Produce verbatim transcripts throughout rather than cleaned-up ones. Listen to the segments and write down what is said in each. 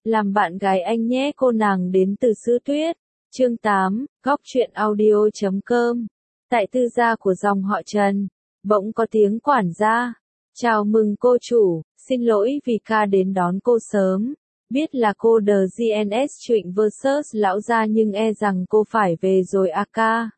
làm bạn gái anh nhé. Cô nàng đến từ xứ Tuyết. Chương tám, góc truyện audio chấm com. Tại tư gia của dòng họ Trần, bỗng có tiếng quản gia. Chào mừng cô chủ, xin lỗi vì ca đến đón cô sớm. Biết là cô The giê en ét Trịnh versus lão gia nhưng e rằng cô phải về rồi a ca.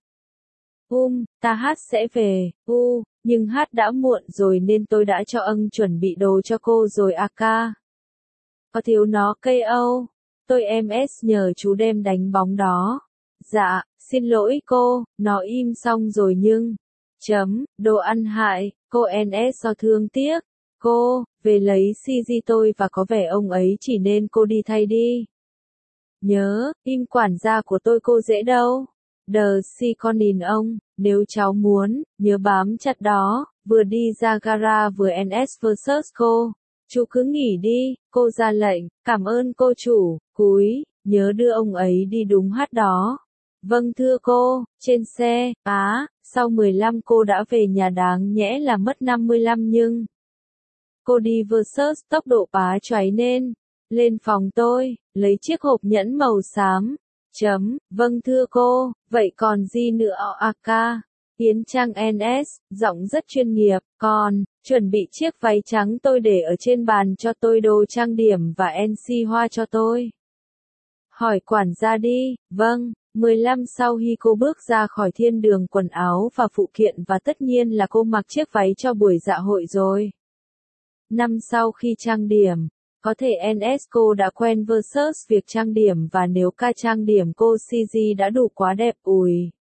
Um, ta hát sẽ về, u, nhưng hát đã muộn rồi nên tôi đã cho ân chuẩn bị đồ cho cô rồi a ca. Có thiếu nó cây âu, tôi em ét nhờ chú đem đánh bóng đó. Dạ, xin lỗi cô, nó im xong rồi nhưng... Chấm, đồ ăn hại, cô en ét do thương tiếc. Cô, về lấy xê giê tôi và có vẻ ông ấy chỉ nên cô đi thay đi. Nhớ, im quản gia của tôi cô dễ đâu. Đờ si con nhìn ông, nếu cháu muốn, nhớ bám chặt đó, vừa đi ra gara vừa en ét versus cô. Chú cứ nghỉ đi, cô ra lệnh, cảm ơn cô chủ, cúi, nhớ đưa ông ấy đi đúng hát đó. Vâng thưa cô, trên xe, á, sau mười lăm cô đã về nhà đáng nhẽ là mất năm mươi lăm nhưng... Cô đi versus tốc độ bá choáy nên, lên phòng tôi, lấy chiếc hộp nhẫn màu xám. Chấm, vâng thưa cô, vậy còn gì nữa a ca? Yến Trang en ét, giọng rất chuyên nghiệp, còn, chuẩn bị chiếc váy trắng tôi để ở trên bàn cho tôi đồ trang điểm và en xê hoa cho tôi. Hỏi quản gia đi, vâng, mười lăm sau khi cô bước ra khỏi thiên đường quần áo và phụ kiện và tất nhiên là cô mặc chiếc váy cho buổi dạ hội rồi. Năm sau khi trang điểm, có thể en ét cô đã quen versus việc trang điểm và nếu ca trang điểm cô xê giê đã đủ quá đẹp ủi.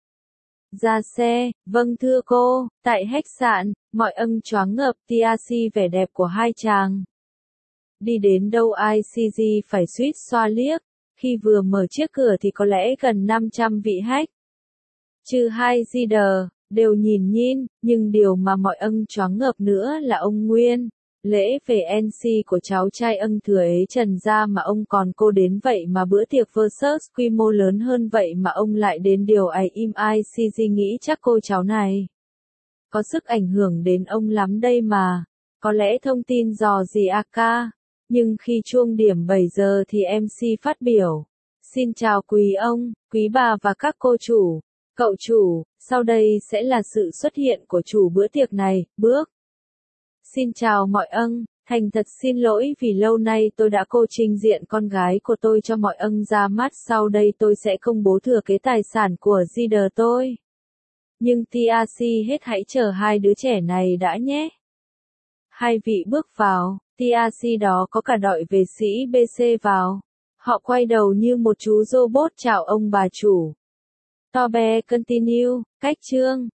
Ra xe, vâng thưa cô, tại khách sạn, mọi ân choáng ngợp tê xê vẻ đẹp của hai chàng. Đi đến đâu ai xê giê phải suýt xoa liếc, khi vừa mở chiếc cửa thì có lẽ gần năm trăm vị khách. Trừ hai di đờ, đều nhìn nhìn, nhưng điều mà mọi ân choáng ngợp nữa là ông Nguyên. Lễ về en xê của cháu trai ân thừa ấy Trần gia mà ông còn cô đến vậy mà bữa tiệc versus quy mô lớn hơn vậy mà ông lại đến điều ấy im ai xê giê nghĩ chắc cô cháu này. Có sức ảnh hưởng đến ông lắm đây mà. Có lẽ thông tin dò gì a ca. Nhưng khi chuông điểm bảy giờ thì em xê phát biểu. Xin chào quý ông, quý bà và các cô chủ. Cậu chủ, sau đây sẽ là sự xuất hiện của chủ bữa tiệc này, bước. Xin chào mọi ân, thành thật xin lỗi vì lâu nay tôi đã cô trình diện con gái của tôi cho mọi ân ra mắt. Sau đây tôi sẽ công bố thừa kế tài sản của di đờ tôi. Nhưng tê xê hết hãy chờ hai đứa trẻ này đã nhé. Hai vị bước vào, tê xê đó có cả đội vệ sĩ bê xê vào. Họ quay đầu như một chú robot chào ông bà chủ. To bé continue, cách chương.